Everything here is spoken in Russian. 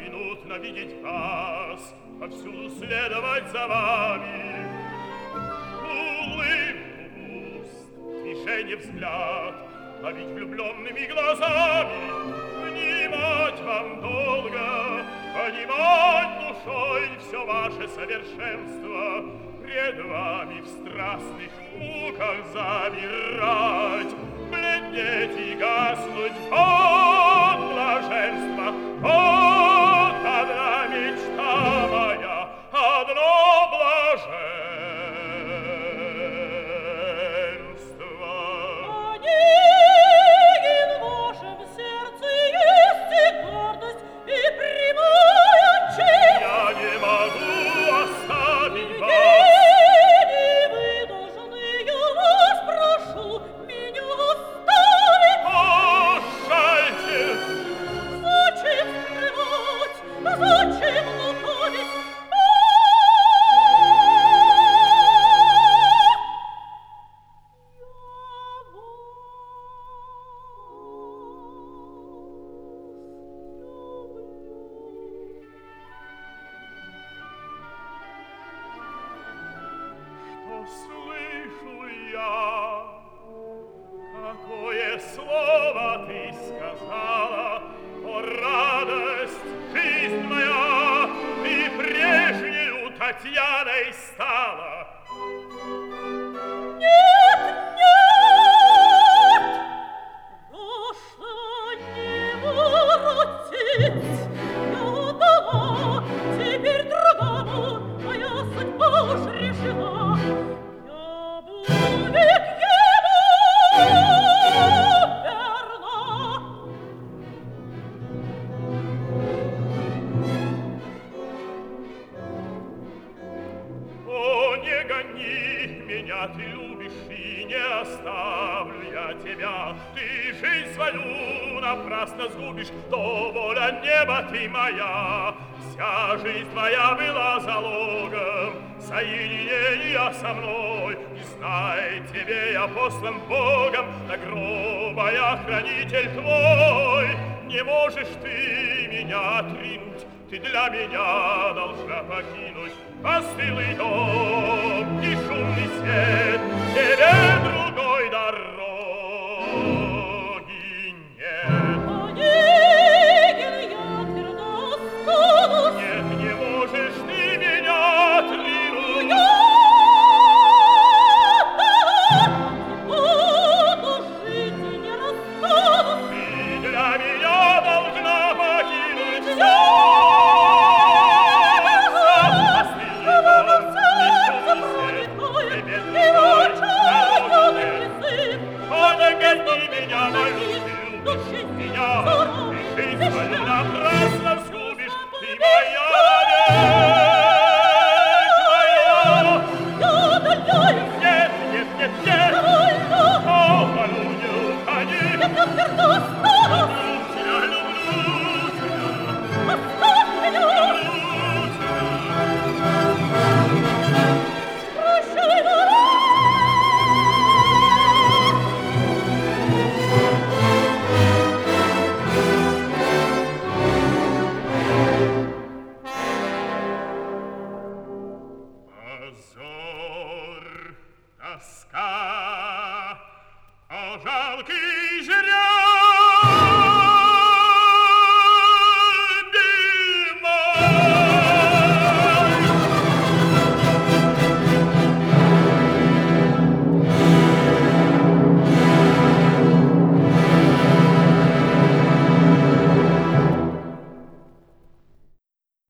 поминутно видеть вас, повсюду следовать за вами. Улыбку уст, движение взгляд, ловить влюбленными глазами, внимать вам долго, понимать душой все ваше совершенство, пред вами в страстных муках замирать, бледнеть и гаснуть от блаженства. Вот одна мечта моя, одно блаженство. Онегин, в вашем сердце есть и гордость, и прямая честь. Я не могу оставить вас. Не вы должны, я вас прошу, меня оставить. Прощайте. Зачем скрывать, зачем лукавить? Что слышу я? Какое слово ты сказала? О, радость, жизнь моя, ты прежнею Татьяной стала. Нет, нет, прошлого не воротить. Я дала, теперь другому, моя судьба уж решена. Я буду век ему верна. О, не гони меня, ты любишь, и не оставлю я тебя. Ты жизнь свою напрасно сгубишь, то воля неба ты моя. Вся жизнь твоя была залогом соединения со мной. И знай, тебе я послан Богом, до гроба я хранитель твой. Не можешь ты меня отринуть, ты для меня должна покинуть постылый дом и шумный свет. Тебе, друг,